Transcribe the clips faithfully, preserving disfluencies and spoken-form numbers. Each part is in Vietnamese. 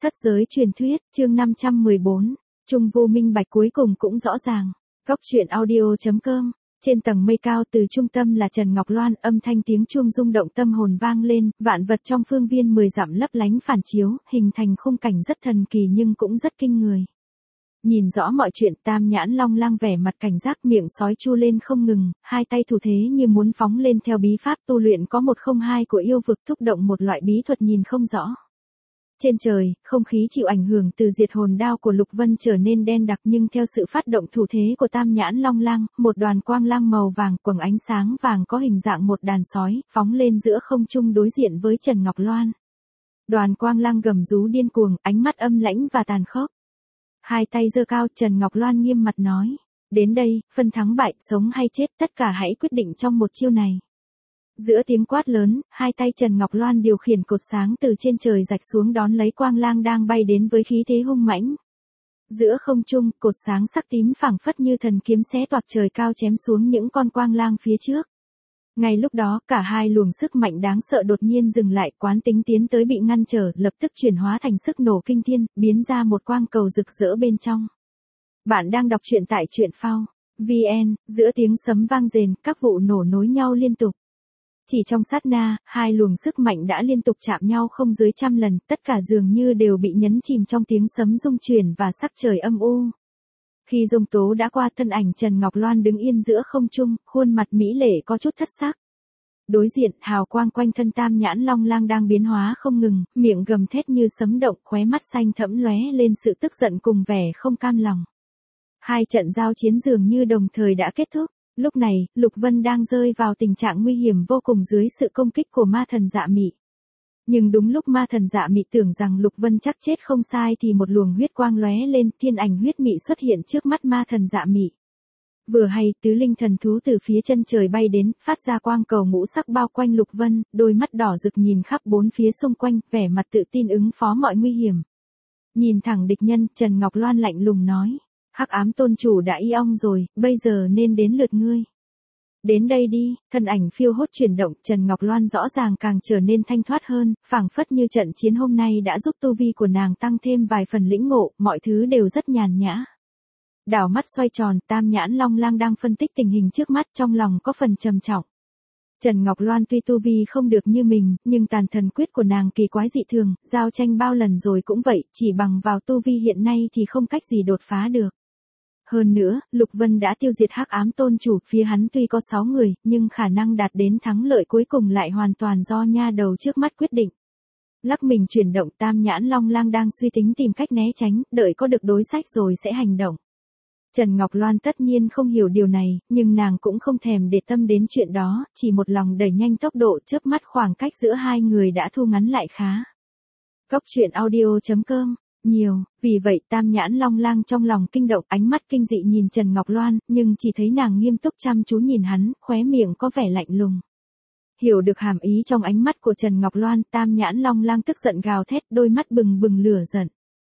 Thất giới truyền thuyết, chương năm trăm mười bốn, Trung vô minh bạch cuối cùng cũng rõ ràng. Góc truyện audio chấm com, trên tầng mây cao từ trung tâm là Trần Ngọc Loan, âm thanh tiếng chuông rung động tâm hồn vang lên, vạn vật trong phương viên mười dặm lấp lánh phản chiếu, hình thành khung cảnh rất thần kỳ nhưng cũng rất kinh người. Nhìn rõ mọi chuyện, Tam Nhãn Long Lang vẻ mặt cảnh giác, miệng sói chu lên không ngừng, hai tay thủ thế như muốn phóng lên theo bí pháp tu luyện có một không hai của yêu vực, thúc động một loại bí thuật nhìn không rõ. Trên trời, không khí chịu ảnh hưởng từ diệt hồn đao của Lục Vân trở nên đen đặc, nhưng theo sự phát động thủ thế của Tam Nhãn Long Lang, một đoàn quang lang màu vàng quầng ánh sáng vàng có hình dạng một đàn sói, phóng lên giữa không trung đối diện với Trần Ngọc Loan. Đoàn quang lang gầm rú điên cuồng, ánh mắt âm lãnh và tàn khốc. Hai tay giơ cao, Trần Ngọc Loan nghiêm mặt nói, đến đây, phân thắng bại, sống hay chết, tất cả hãy quyết định trong một chiêu này. Giữa tiếng quát lớn, hai tay Trần Ngọc Loan điều khiển cột sáng từ trên trời rạch xuống đón lấy quang lang đang bay đến với khí thế hung mãnh. Giữa không trung, cột sáng sắc tím phảng phất như thần kiếm xé toạc trời cao chém xuống những con quang lang phía trước. Ngay lúc đó, cả hai luồng sức mạnh đáng sợ đột nhiên dừng lại, quán tính tiến tới bị ngăn trở, lập tức chuyển hóa thành sức nổ kinh thiên, biến ra một quang cầu rực rỡ bên trong. Bạn đang đọc truyện tại truyện phao chấm vn, giữa tiếng sấm vang rền, các vụ nổ nối nhau liên tục. Chỉ trong sát na, hai luồng sức mạnh đã liên tục chạm nhau không dưới trăm lần, tất cả dường như đều bị nhấn chìm trong tiếng sấm rung chuyển và sắc trời âm u. Khi rông tố đã qua, thân ảnh Trần Ngọc Loan đứng yên giữa không trung, khuôn mặt mỹ lệ có chút thất sắc. Đối diện, hào quang quanh thân Tam Nhãn Long Lang đang biến hóa không ngừng, miệng gầm thét như sấm động, khóe mắt xanh thẫm lóe lên sự tức giận cùng vẻ không cam lòng. Hai trận giao chiến dường như đồng thời đã kết thúc. Lúc này, Lục Vân đang rơi vào tình trạng nguy hiểm vô cùng dưới sự công kích của ma thần Dạ Mị. Nhưng đúng lúc ma thần Dạ Mị tưởng rằng Lục Vân chắc chết không sai thì một luồng huyết quang lóe lên, thiên ảnh huyết mị xuất hiện trước mắt ma thần Dạ Mị. Vừa hay, tứ linh thần thú từ phía chân trời bay đến, phát ra quang cầu ngũ sắc bao quanh Lục Vân, đôi mắt đỏ rực nhìn khắp bốn phía xung quanh, vẻ mặt tự tin ứng phó mọi nguy hiểm. Nhìn thẳng địch nhân, Trần Ngọc Loan lạnh lùng nói. Hắc ám tôn chủ đã y ong rồi, bây giờ nên đến lượt ngươi. Đến đây đi, thân ảnh phiêu hốt chuyển động, Trần Ngọc Loan rõ ràng càng trở nên thanh thoát hơn, phảng phất như trận chiến hôm nay đã giúp tu vi của nàng tăng thêm vài phần lĩnh ngộ, mọi thứ đều rất nhàn nhã. Đảo mắt xoay tròn, Tam Nhãn Long Lang đang phân tích tình hình trước mắt, trong lòng có phần trầm trọng. Trần Ngọc Loan tuy tu vi không được như mình, nhưng tàn thần quyết của nàng kỳ quái dị thường, giao tranh bao lần rồi cũng vậy, chỉ bằng vào tu vi hiện nay thì không cách gì đột phá được. Hơn nữa, Lục Vân đã tiêu diệt Hắc ám tôn chủ, phía hắn tuy có sáu người, nhưng khả năng đạt đến thắng lợi cuối cùng lại hoàn toàn do nha đầu trước mắt quyết định. Lắc mình chuyển động, Tam Nhãn Long Lang đang suy tính tìm cách né tránh, đợi có được đối sách rồi sẽ hành động. Trần Ngọc Loan tất nhiên không hiểu điều này, nhưng nàng cũng không thèm để tâm đến chuyện đó, chỉ một lòng đẩy nhanh tốc độ, chớp mắt khoảng cách giữa hai người đã thu ngắn lại khá. Góc truyện audio chấm com nhiều, vì vậy Tam Nhãn Long Lang trong lòng kinh động, ánh mắt kinh dị nhìn Trần Ngọc Loan, nhưng chỉ thấy nàng nghiêm túc chăm chú nhìn hắn, khóe miệng có vẻ lạnh lùng. Hiểu được hàm ý trong ánh mắt của Trần Ngọc Loan, Tam Nhãn Long Lang tức giận gào thét, đôi mắt bừng bừng lửa giận.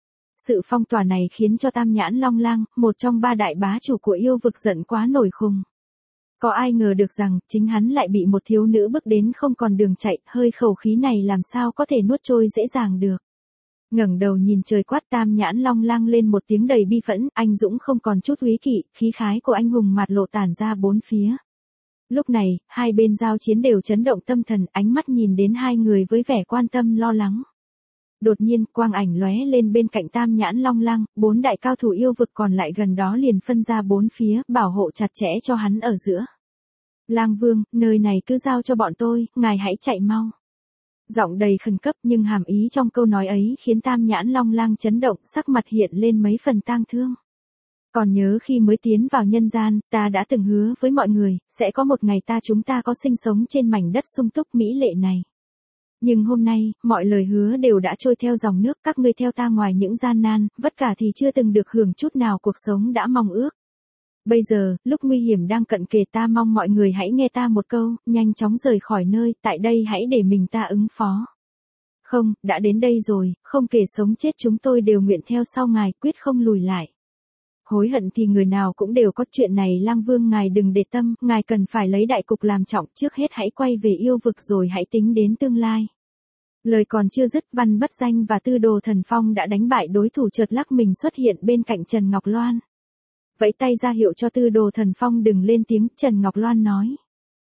Sự phong tỏa này khiến cho Tam Nhãn Long Lang, một trong ba đại bá chủ của yêu vực, giận quá nổi khùng. Có ai ngờ được rằng, chính hắn lại bị một thiếu nữ bước đến không còn đường chạy, hơi khẩu khí này làm sao có thể nuốt trôi dễ dàng được. Ngẩng đầu nhìn trời quát, Tam Nhãn Long Lang lên một tiếng đầy bi phẫn, anh dũng không còn chút úy kỵ, khí khái của anh hùng mạt lộ tản ra bốn phía. Lúc này, hai bên giao chiến đều chấn động tâm thần, ánh mắt nhìn đến hai người với vẻ quan tâm lo lắng. Đột nhiên, quang ảnh lóe lên bên cạnh Tam Nhãn Long Lang, bốn đại cao thủ yêu vực còn lại gần đó liền phân ra bốn phía, bảo hộ chặt chẽ cho hắn ở giữa. Lang Vương, nơi này cứ giao cho bọn tôi, ngài hãy chạy mau. Giọng đầy khẩn cấp, nhưng hàm ý trong câu nói ấy khiến Tam Nhãn Long Lang chấn động, sắc mặt hiện lên mấy phần tang thương. Còn nhớ khi mới tiến vào nhân gian, ta đã từng hứa với mọi người, sẽ có một ngày ta chúng ta có sinh sống trên mảnh đất sung túc mỹ lệ này. Nhưng hôm nay, mọi lời hứa đều đã trôi theo dòng nước, các ngươi theo ta ngoài những gian nan, vất vả thì chưa từng được hưởng chút nào cuộc sống đã mong ước. Bây giờ, lúc nguy hiểm đang cận kề, ta mong mọi người hãy nghe ta một câu, nhanh chóng rời khỏi nơi, tại đây hãy để mình ta ứng phó. Không, đã đến đây rồi, không kể sống chết chúng tôi đều nguyện theo sau ngài, quyết không lùi lại. Hối hận thì người nào cũng đều có, chuyện này Lang Vương ngài đừng để tâm, ngài cần phải lấy đại cục làm trọng, trước hết hãy quay về yêu vực rồi hãy tính đến tương lai. Lời còn chưa dứt, Văn Bất Danh và Tư Đồ Thần Phong đã đánh bại đối thủ, chợt lắc mình xuất hiện bên cạnh Trần Ngọc Loan. Vẫy tay ra hiệu cho Tư Đồ Thần Phong đừng lên tiếng, Trần Ngọc Loan nói.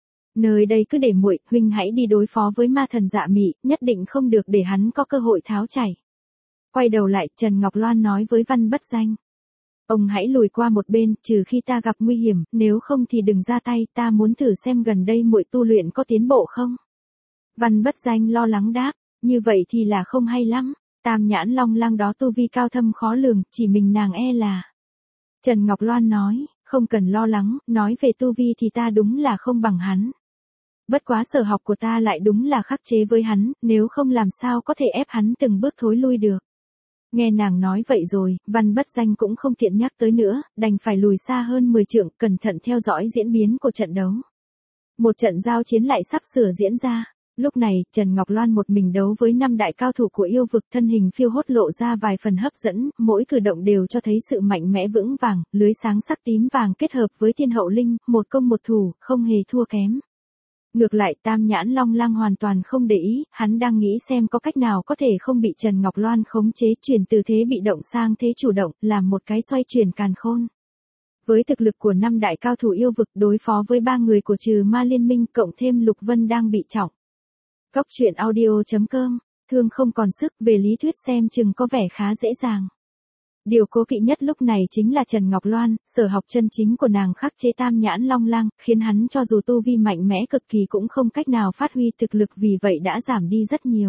Nơi đây cứ để muội, huynh hãy đi đối phó với ma thần Dạ Mị, nhất định không được để hắn có cơ hội tháo chạy. Quay đầu lại, Trần Ngọc Loan nói với Văn Bất Danh. Ông hãy lùi qua một bên, trừ khi ta gặp nguy hiểm, nếu không thì đừng ra tay, ta muốn thử xem gần đây muội tu luyện có tiến bộ không. Văn Bất Danh lo lắng đáp, như vậy thì là không hay lắm, Tam Nhãn Long Lăng đó tu vi cao thâm khó lường, chỉ mình nàng e là. Trần Ngọc Loan nói, không cần lo lắng, nói về tu vi thì ta đúng là không bằng hắn. Bất quá sở học của ta lại đúng là khắc chế với hắn, nếu không làm sao có thể ép hắn từng bước thối lui được. Nghe nàng nói vậy rồi, Văn Bất Danh cũng không tiện nhắc tới nữa, đành phải lùi xa hơn mười trượng, cẩn thận theo dõi diễn biến của trận đấu. Một trận giao chiến lại sắp sửa diễn ra. Lúc này, Trần Ngọc Loan một mình đấu với năm đại cao thủ của yêu vực, thân hình phiêu hốt lộ ra vài phần hấp dẫn, mỗi cử động đều cho thấy sự mạnh mẽ vững vàng, lưới sáng sắc tím vàng kết hợp với thiên hậu linh, một công một thủ, không hề thua kém. Ngược lại, Tam Nhãn Long Lăng hoàn toàn không để ý, hắn đang nghĩ xem có cách nào có thể không bị Trần Ngọc Loan khống chế, chuyển từ thế bị động sang thế chủ động, làm một cái xoay chuyển càn khôn. Với thực lực của năm đại cao thủ yêu vực đối phó với ba người của Trừ Ma Liên Minh, cộng thêm Lục Vân đang bị trọng. Góc truyện audio chấm com, thương không còn sức, về lý thuyết xem chừng có vẻ khá dễ dàng. Điều cố kỵ nhất lúc này chính là Trần Ngọc Loan, sở học chân chính của nàng khắc chế Tam Nhãn Long Lăng, khiến hắn cho dù tu vi mạnh mẽ cực kỳ cũng không cách nào phát huy thực lực, vì vậy đã giảm đi rất nhiều.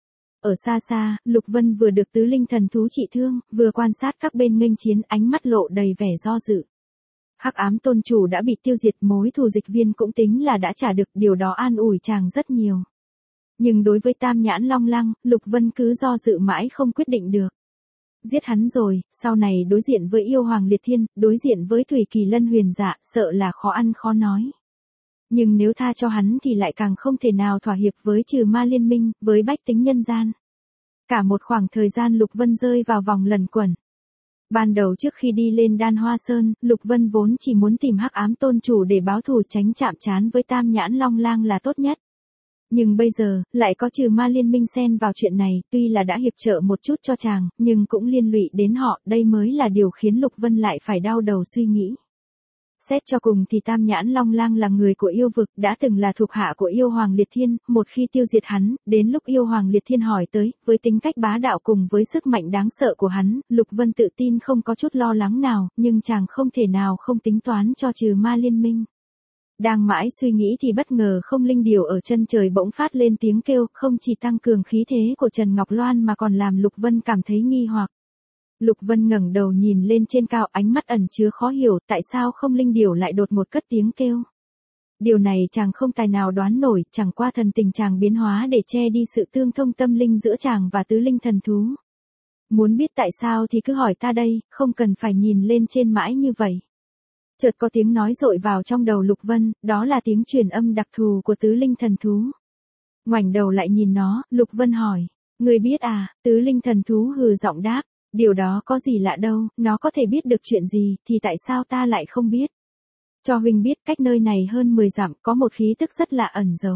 Ở xa xa, Lục Vân vừa được tứ linh thần thú trị thương, vừa quan sát các bên nghênh chiến, ánh mắt lộ đầy vẻ do dự. Hắc Ám Tôn Chủ đã bị tiêu diệt, mối thù Dịch Viên cũng tính là đã trả được, điều đó an ủi chàng rất nhiều. Nhưng đối với Tam Nhãn Long Lăng, Lục Vân cứ do dự mãi không quyết định được. Giết hắn rồi, sau này đối diện với yêu hoàng liệt thiên, đối diện với Thủy Kỳ Lân huyền dạ, sợ là khó ăn khó nói. Nhưng nếu tha cho hắn thì lại càng không thể nào thỏa hiệp với Trừ Ma Liên Minh, với bách tính nhân gian. Cả một khoảng thời gian Lục Vân rơi vào vòng lẩn quẩn. Ban đầu trước khi đi lên Đan Hoa Sơn, Lục Vân vốn chỉ muốn tìm Hắc Ám Tôn Chủ để báo thù, tránh chạm trán với Tam Nhãn Long Lang là tốt nhất. Nhưng bây giờ, lại có Trừ Ma Liên Minh xen vào chuyện này, tuy là đã hiệp trợ một chút cho chàng, nhưng cũng liên lụy đến họ, đây mới là điều khiến Lục Vân lại phải đau đầu suy nghĩ. Xét cho cùng thì Tam Nhãn Long Lang là người của yêu vực, đã từng là thuộc hạ của yêu hoàng liệt thiên, một khi tiêu diệt hắn, đến lúc yêu hoàng liệt thiên hỏi tới, với tính cách bá đạo cùng với sức mạnh đáng sợ của hắn, Lục Vân tự tin không có chút lo lắng nào, nhưng chàng không thể nào không tính toán cho Trừ Ma Liên Minh. Đang mãi suy nghĩ thì bất ngờ không linh điểu ở chân trời bỗng phát lên tiếng kêu, không chỉ tăng cường khí thế của Trần Ngọc Loan mà còn làm Lục Vân cảm thấy nghi hoặc. Lục Vân ngẩng đầu nhìn lên trên cao, ánh mắt ẩn chứa khó hiểu, tại sao không linh điểu lại đột ngột cất tiếng kêu. Điều này chàng không tài nào đoán nổi, chẳng qua thần tình chàng biến hóa để che đi sự tương thông tâm linh giữa chàng và tứ linh thần thú. Muốn biết tại sao thì cứ hỏi ta đây, không cần phải nhìn lên trên mãi như vậy. Chợt có tiếng nói dội vào trong đầu Lục Vân, đó là tiếng truyền âm đặc thù của tứ linh thần thú. Ngoảnh đầu lại nhìn nó, Lục Vân hỏi, người biết à, tứ linh thần thú hừ giọng đáp, điều đó có gì lạ đâu, nó có thể biết được chuyện gì, thì tại sao ta lại không biết. Cho huynh biết, cách nơi này hơn mười dặm có một khí tức rất lạ ẩn giấu.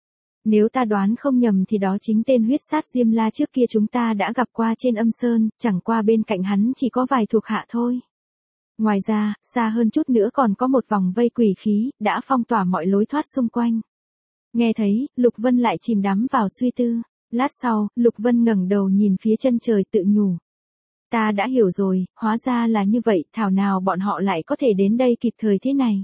Nếu ta đoán không nhầm thì đó chính tên huyết sát Diêm La trước kia chúng ta đã gặp qua trên âm sơn, chẳng qua bên cạnh hắn chỉ có vài thuộc hạ thôi. Ngoài ra, xa hơn chút nữa còn có một vòng vây quỷ khí, đã phong tỏa mọi lối thoát xung quanh. Nghe thấy, Lục Vân lại chìm đắm vào suy tư. Lát sau, Lục Vân ngẩng đầu nhìn phía chân trời tự nhủ. Ta đã hiểu rồi, hóa ra là như vậy, thảo nào bọn họ lại có thể đến đây kịp thời thế này.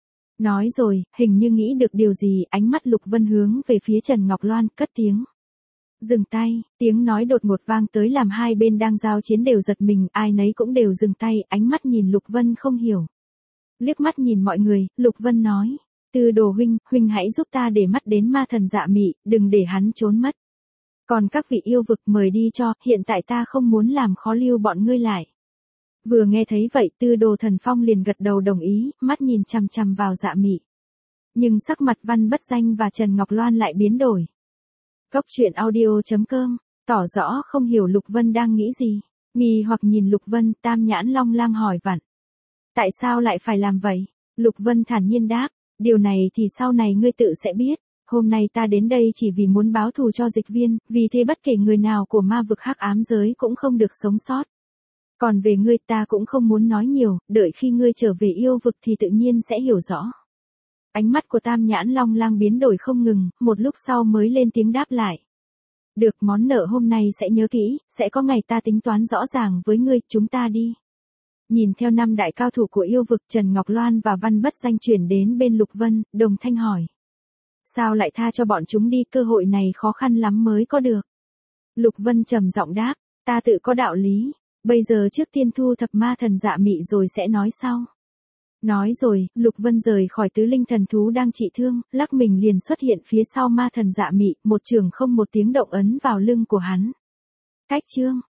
Nói rồi, hình như nghĩ được điều gì, ánh mắt Lục Vân hướng về phía Trần Ngọc Loan, cất tiếng. Dừng tay, tiếng nói đột ngột vang tới làm hai bên đang giao chiến đều giật mình, ai nấy cũng đều dừng tay, ánh mắt nhìn Lục Vân không hiểu. Liếc mắt nhìn mọi người, Lục Vân nói, Tư Đồ huynh, huynh hãy giúp ta để mắt đến ma thần Dạ Mị, đừng để hắn trốn mất. Còn các vị yêu vực mời đi cho, hiện tại ta không muốn làm khó lưu bọn ngươi lại. Vừa nghe thấy vậy, Tư Đồ Thần Phong liền gật đầu đồng ý, mắt nhìn chằm chằm vào Dạ Mị. Nhưng sắc mặt Văn Bất Danh và Trần Ngọc Loan lại biến đổi. Góc truyện audio chấm com, tỏ rõ không hiểu Lục Vân đang nghĩ gì. Nghi hoặc nhìn Lục Vân, Tam Nhãn Long Lang hỏi vặn. Tại sao lại phải làm vậy? Lục Vân thản nhiên đáp, điều này thì sau này ngươi tự sẽ biết. Hôm nay ta đến đây chỉ vì muốn báo thù cho dịch viên, vì thế bất kể người nào của ma vực hắc ám giới cũng không được sống sót. Còn về ngươi ta cũng không muốn nói nhiều, đợi khi ngươi trở về yêu vực thì tự nhiên sẽ hiểu rõ. Ánh mắt của Tam Nhãn Long Lang biến đổi không ngừng, một lúc sau mới lên tiếng đáp lại. Được, món nợ hôm nay sẽ nhớ kỹ, sẽ có ngày ta tính toán rõ ràng với ngươi, chúng ta đi. Nhìn theo năm đại cao thủ của yêu vực, Trần Ngọc Loan và Văn Bất Danh chuyển đến bên Lục Vân, đồng thanh hỏi. Sao lại tha cho bọn chúng đi, cơ hội này khó khăn lắm mới có được. Lục Vân trầm giọng đáp, ta tự có đạo lý, bây giờ trước tiên thu thập ma thần dạ mị rồi sẽ nói sau. Nói rồi, Lục Vân rời khỏi tứ linh thần thú đang trị thương, lắc mình liền xuất hiện phía sau ma thần dạ mị, một trường không một tiếng động ấn vào lưng của hắn. Cách chương